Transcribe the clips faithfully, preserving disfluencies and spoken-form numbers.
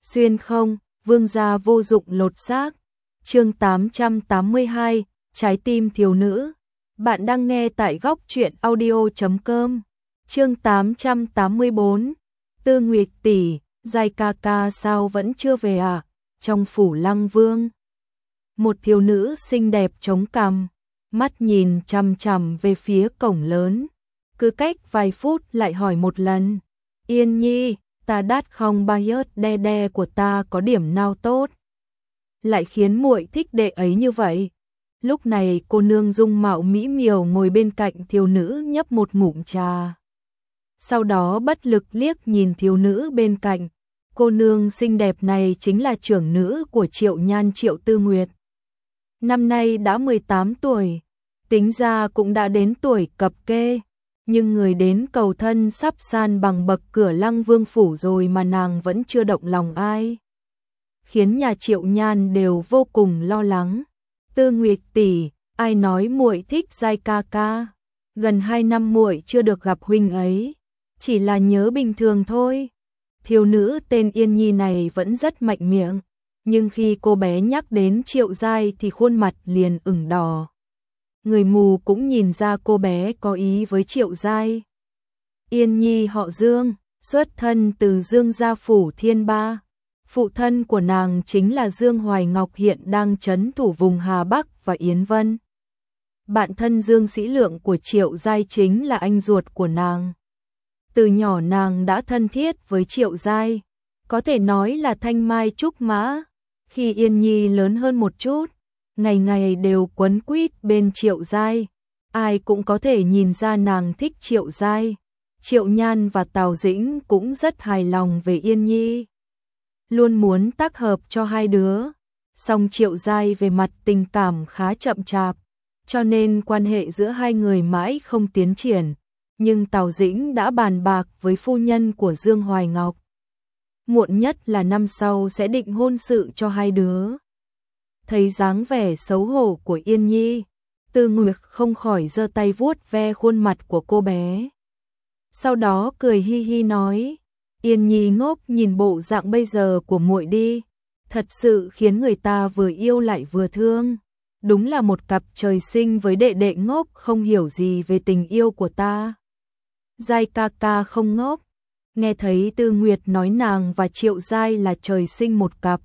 xuyên không, vương gia vô dụng lột xác. Chương tám trăm tám mươi hai, trái tim thiếu nữ. Bạn đang nghe tại góc truyện audio chấm com. Chương tám trăm tám mươi bốn. Tư Nguyệt tỷ, Giai ca ca sao vẫn chưa về à? Trong phủ Lăng Vương, một thiếu nữ xinh đẹp chống cằm, mắt nhìn chằm chằm về phía cổng lớn, cứ cách vài phút lại hỏi một lần. Yên Nhi, ta đát không ba yớt đe đe của ta có điểm nào tốt, lại khiến muội thích đệ ấy như vậy? Lúc này cô nương dung mạo mỹ miều ngồi bên cạnh thiếu nữ nhấp một ngụm trà. Sau đó bất lực liếc nhìn thiếu nữ bên cạnh. Cô nương xinh đẹp này chính là trưởng nữ của Triệu Nhan Triệu Tư Nguyệt. Năm nay đã mười tám tuổi, tính ra cũng đã đến tuổi cập kê, nhưng người đến cầu thân sắp san bằng bậc cửa Lăng Vương phủ rồi mà nàng vẫn chưa động lòng ai, khiến nhà Triệu Nhan đều vô cùng lo lắng. Tư Nguyệt tỷ, ai nói muội thích Giai ca ca? Gần hai năm muội chưa được gặp huynh ấy, chỉ là nhớ bình thường thôi. Thiếu nữ tên Yên Nhi này vẫn rất mạnh miệng, nhưng khi cô bé nhắc đến Triệu Giai thì khuôn mặt liền ửng đỏ. Người mù cũng nhìn ra cô bé có ý với Triệu Giai. Yên Nhi họ Dương, xuất thân từ Dương gia phủ Thiên Ba. Phụ thân của nàng chính là Dương Hoài Ngọc hiện đang trấn thủ vùng Hà Bắc và Yến Vân. Bạn thân Dương Sĩ Lượng của Triệu Giai chính là anh ruột của nàng. Từ nhỏ nàng đã thân thiết với Triệu Giai, có thể nói là thanh mai trúc mã. Khi Yên Nhi lớn hơn một chút, ngày ngày đều quấn quýt bên Triệu Giai, ai cũng có thể nhìn ra nàng thích Triệu Giai. Triệu Nhan và Tào Dĩnh cũng rất hài lòng về Yên Nhi, luôn muốn tác hợp cho hai đứa. Song Triệu Giai về mặt tình cảm khá chậm chạp, cho nên quan hệ giữa hai người mãi không tiến triển. Nhưng Tào Dĩnh đã bàn bạc với phu nhân của Dương Hoài Ngọc, muộn nhất là năm sau sẽ định hôn sự cho hai đứa. Thấy dáng vẻ xấu hổ của Yên Nhi, Tư Nguyệt không khỏi giơ tay vuốt ve khuôn mặt của cô bé. Sau đó cười hi hi nói: Yên Nhi ngốc nhìn bộ dạng bây giờ của muội đi, thật sự khiến người ta vừa yêu lại vừa thương. Đúng là một cặp trời sinh với đệ đệ ngốc không hiểu gì về tình yêu của ta. Giai ca ca không ngốc. Nghe thấy Tư Nguyệt nói nàng và Triệu Giai là trời sinh một cặp,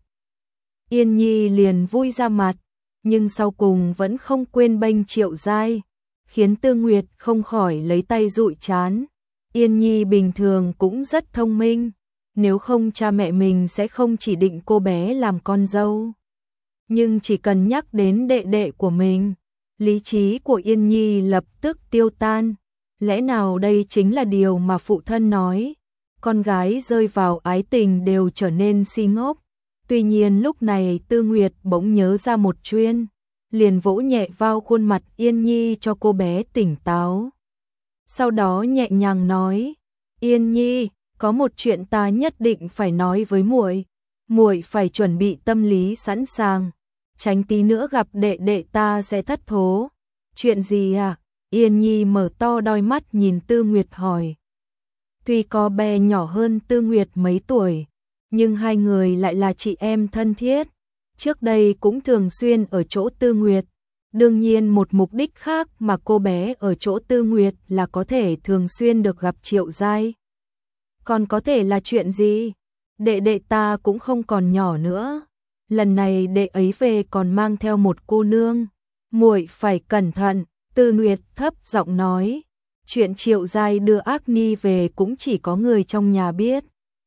Yên Nhi liền vui ra mặt, nhưng sau cùng vẫn không quên bênh Triệu Giai, khiến Tư Nguyệt không khỏi lấy tay dụi trán. Yên Nhi bình thường cũng rất thông minh, nếu không cha mẹ mình sẽ không chỉ định cô bé làm con dâu. Nhưng chỉ cần nhắc đến đệ đệ của mình, lý trí của Yên Nhi lập tức tiêu tan. Lẽ nào đây chính là điều mà phụ thân nói, con gái rơi vào ái tình đều trở nên si ngốc. Tuy nhiên lúc này Tư Nguyệt bỗng nhớ ra một chuyện, liền vỗ nhẹ vào khuôn mặt Yên Nhi cho cô bé tỉnh táo. Sau đó nhẹ nhàng nói: Yên Nhi, có một chuyện ta nhất định phải nói với muội, muội phải chuẩn bị tâm lý sẵn sàng, tránh tí nữa gặp đệ đệ ta sẽ thất thố. Chuyện gì à? Yên Nhi mở to đôi mắt nhìn Tư Nguyệt hỏi. Tuy có bé nhỏ hơn Tư Nguyệt mấy tuổi, nhưng hai người lại là chị em thân thiết, trước đây cũng thường xuyên ở chỗ Tư Nguyệt. Đương nhiên một mục đích khác mà cô bé ở chỗ Tư Nguyệt là có thể thường xuyên được gặp Triệu Giai. Còn có thể là chuyện gì? Đệ đệ ta cũng không còn nhỏ nữa, lần này đệ ấy về còn mang theo một cô nương, muội phải cẩn thận. Tư Nguyệt thấp giọng nói, chuyện Triệu Giai đưa Ác Ni về cũng chỉ có người trong nhà biết.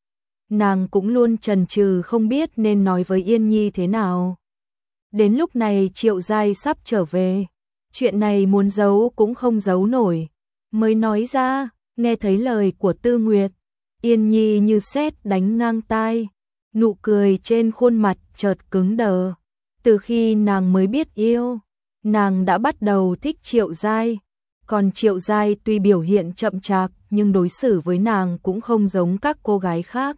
Nàng cũng luôn chần chừ không biết nên nói với Yên Nhi thế nào. Đến lúc này Triệu Giai sắp trở về, chuyện này muốn giấu cũng không giấu nổi, mới nói ra. Nghe thấy lời của Tư Nguyệt, Yên Nhi như sét đánh ngang tai, nụ cười trên khuôn mặt chợt cứng đờ. Từ khi nàng mới biết yêu, nàng đã bắt đầu thích Triệu Giai, còn Triệu Giai tuy biểu hiện chậm chạp nhưng đối xử với nàng cũng không giống các cô gái khác.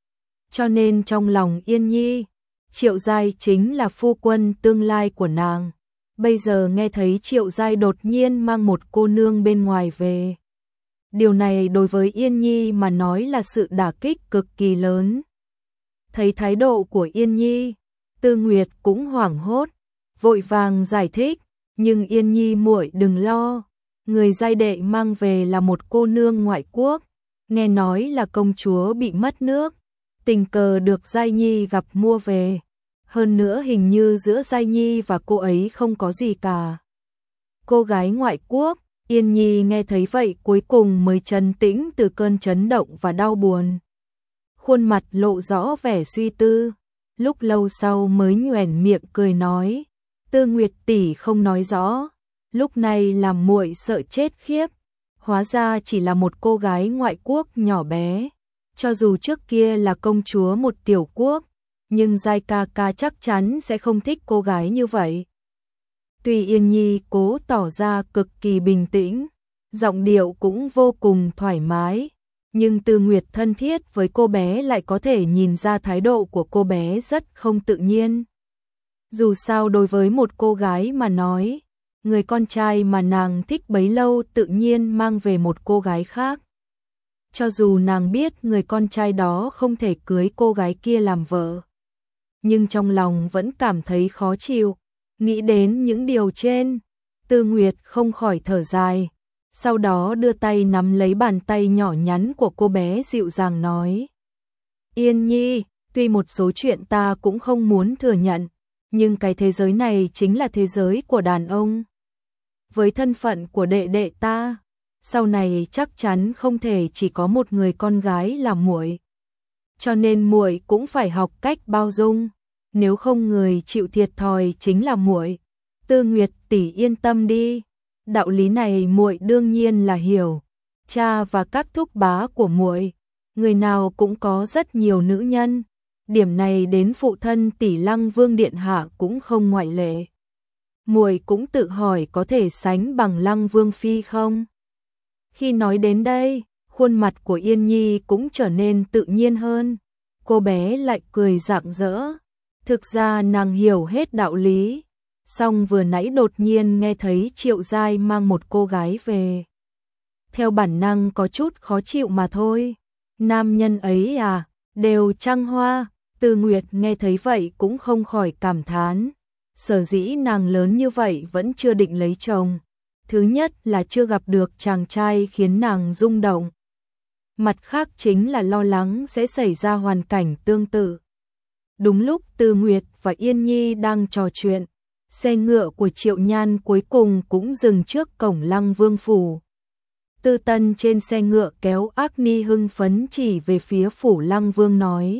Cho nên trong lòng Yên Nhi, Triệu Giai chính là phu quân tương lai của nàng. Bây giờ nghe thấy Triệu Giai đột nhiên mang một cô nương bên ngoài về, điều này đối với Yên Nhi mà nói là sự đả kích cực kỳ lớn. Thấy thái độ của Yên Nhi, Tư Nguyệt cũng hoảng hốt, vội vàng giải thích, nhưng Yên Nhi muội đừng lo, người giai đệ mang về là một cô nương ngoại quốc, nghe nói là công chúa bị mất nước, tình cờ được Giai Nhi gặp mua về, hơn nữa hình như giữa Giai Nhi và cô ấy không có gì cả. Cô gái ngoại quốc, Yên Nhi nghe thấy vậy cuối cùng mới trấn tĩnh từ cơn chấn động và đau buồn. Khuôn mặt lộ rõ vẻ suy tư, lúc lâu sau mới nhoẻn miệng cười nói, Tư Nguyệt tỷ không nói rõ, lúc này làm muội sợ chết khiếp, hóa ra chỉ là một cô gái ngoại quốc nhỏ bé, cho dù trước kia là công chúa một tiểu quốc, nhưng Giai ca ca chắc chắn sẽ không thích cô gái như vậy. Tuy Yên Nhi cố tỏ ra cực kỳ bình tĩnh, giọng điệu cũng vô cùng thoải mái, nhưng Tư Nguyệt thân thiết với cô bé lại có thể nhìn ra thái độ của cô bé rất không tự nhiên. Dù sao đối với một cô gái mà nói, người con trai mà nàng thích bấy lâu tự nhiên mang về một cô gái khác. Cho dù nàng biết người con trai đó không thể cưới cô gái kia làm vợ, nhưng trong lòng vẫn cảm thấy khó chịu. Nghĩ đến những điều trên, Tư Nguyệt không khỏi thở dài, sau đó đưa tay nắm lấy bàn tay nhỏ nhắn của cô bé dịu dàng nói. Yên Nhi, tuy một số chuyện ta cũng không muốn thừa nhận, nhưng cái thế giới này chính là thế giới của đàn ông. Với thân phận của đệ đệ ta, sau này chắc chắn không thể chỉ có một người con gái là muội. Cho nên muội cũng phải học cách bao dung, nếu không người chịu thiệt thòi chính là muội. Tư Nguyệt tỷ yên tâm đi, đạo lý này muội đương nhiên là hiểu. Cha và các thúc bá của muội, người nào cũng có rất nhiều nữ nhân, điểm này đến phụ thân tỷ Lăng Vương điện hạ cũng không ngoại lệ. Muội cũng tự hỏi có thể sánh bằng Lăng Vương phi không? Khi nói đến đây, khuôn mặt của Yên Nhi cũng trở nên tự nhiên hơn, cô bé lại cười rạng rỡ. Thực ra nàng hiểu hết đạo lý, song vừa nãy đột nhiên nghe thấy Triệu Giai mang một cô gái về. Theo bản năng có chút khó chịu mà thôi. Nam nhân ấy à, đều trăng hoa. Tư Nguyệt nghe thấy vậy cũng không khỏi cảm thán. Sở dĩ nàng lớn như vậy vẫn chưa định lấy chồng. Thứ nhất là chưa gặp được chàng trai khiến nàng rung động. Mặt khác chính là lo lắng sẽ xảy ra hoàn cảnh tương tự. Đúng lúc Tư Nguyệt và Yên Nhi đang trò chuyện, xe ngựa của Triệu Nhan cuối cùng cũng dừng trước cổng Lăng Vương phủ. Tư Tân trên xe ngựa kéo Ác Ni hưng phấn chỉ về phía phủ Lăng Vương nói: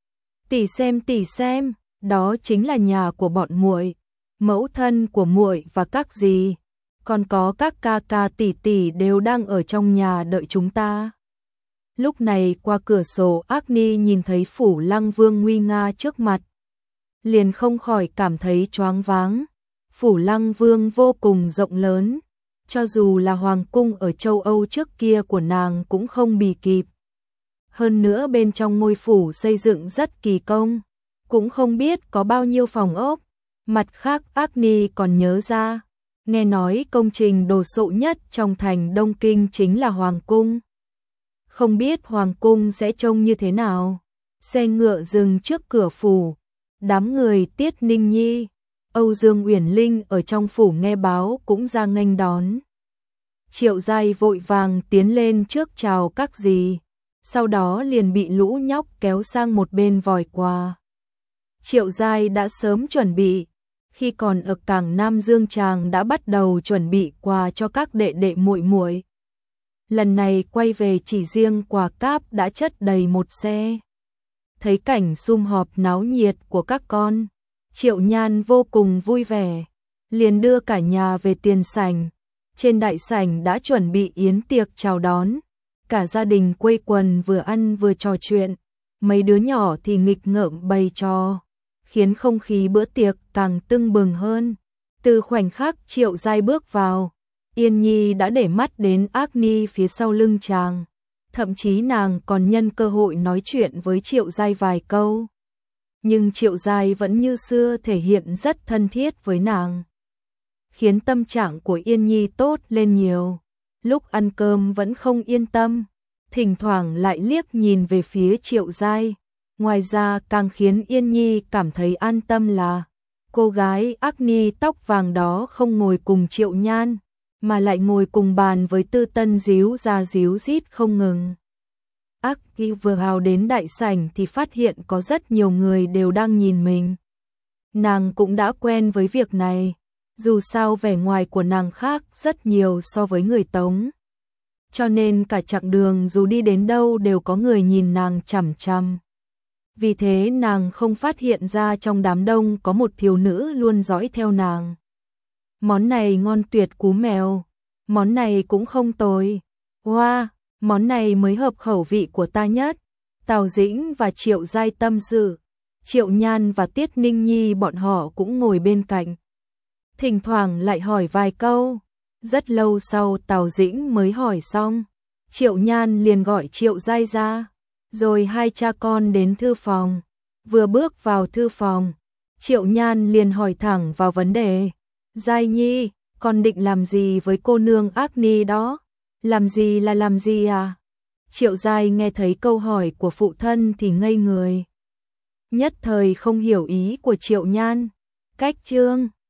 "Tỷ xem, tỷ xem, đó chính là nhà của bọn muội, mẫu thân của muội và các dì, còn có các ca ca tỷ tỷ đều đang ở trong nhà đợi chúng ta." Lúc này qua cửa sổ Ác Ni nhìn thấy phủ Lăng Vương nguy nga trước mặt, liền không khỏi cảm thấy choáng váng. Phủ Lăng Vương vô cùng rộng lớn, cho dù là hoàng cung ở châu Âu trước kia của nàng cũng không bì kịp. Hơn nữa bên trong ngôi phủ xây dựng rất kỳ công, cũng không biết có bao nhiêu phòng ốc. Mặt khác Ác Ni còn nhớ ra, nghe nói công trình đồ sộ nhất trong thành Đông Kinh chính là hoàng cung. Không biết hoàng cung sẽ trông như thế nào. Xe ngựa dừng trước cửa phủ, đám người Tiết Ninh Nhi, Âu Dương Uyển Linh ở trong phủ nghe báo cũng ra nghênh đón. Triệu Giai vội vàng tiến lên trước chào các dì, sau đó liền bị lũ nhóc kéo sang một bên vòi quà. Triệu Giai đã sớm chuẩn bị, khi còn ở cảng Nam Dương chàng đã bắt đầu chuẩn bị quà cho các đệ đệ muội muội. Lần này quay về chỉ riêng quà cáp đã chất đầy một xe. Thấy cảnh sum họp náo nhiệt của các con, Triệu Nhan vô cùng vui vẻ, liền đưa cả nhà về tiền sảnh. Trên đại sảnh đã chuẩn bị yến tiệc chào đón, cả gia đình quây quần vừa ăn vừa trò chuyện, mấy đứa nhỏ thì nghịch ngợm bày trò, khiến không khí bữa tiệc càng tưng bừng hơn. Từ khoảnh khắc Triệu Giai bước vào, Yên Nhi đã để mắt đến Ác Ni phía sau lưng chàng, thậm chí nàng còn nhân cơ hội nói chuyện với Triệu Giai vài câu. Nhưng Triệu Giai vẫn như xưa thể hiện rất thân thiết với nàng, khiến tâm trạng của Yên Nhi tốt lên nhiều. Lúc ăn cơm vẫn không yên tâm, thỉnh thoảng lại liếc nhìn về phía Triệu Giai, Ngoài ra càng khiến Yên Nhi cảm thấy an tâm là cô gái Agni tóc vàng đó không ngồi cùng Triệu Nhan, mà lại ngồi cùng bàn với Tư Tân díu ra díu dít không ngừng. Agni vừa vào đến đại sảnh thì phát hiện có rất nhiều người đều đang nhìn mình. Nàng cũng đã quen với việc này, dù sao vẻ ngoài của nàng khác rất nhiều so với người Tống. Cho nên cả chặng đường dù đi đến đâu đều có người nhìn nàng chằm chằm. Vì thế nàng không phát hiện ra trong đám đông có một thiếu nữ luôn dõi theo nàng. Món này ngon tuyệt cú mèo, món này cũng không tồi. Wow, món này mới hợp khẩu vị của ta nhất. Tào Dĩnh và Triệu Giai tâm sự. Triệu Nhan và Tiết Ninh Nhi bọn họ cũng ngồi bên cạnh. Thỉnh thoảng lại hỏi vài câu. Rất lâu sau Tào Dĩnh mới hỏi xong. Triệu Nhan liền gọi Triệu Giai ra. Rồi hai cha con đến thư phòng. Vừa bước vào thư phòng, Triệu Nhan liền hỏi thẳng vào vấn đề. Giai Nhi, con định làm gì với cô nương Agni đó? Làm gì là làm gì à? Triệu Giai nghe thấy câu hỏi của phụ thân thì ngây người. Nhất thời không hiểu ý của Triệu Nhan. Cách chương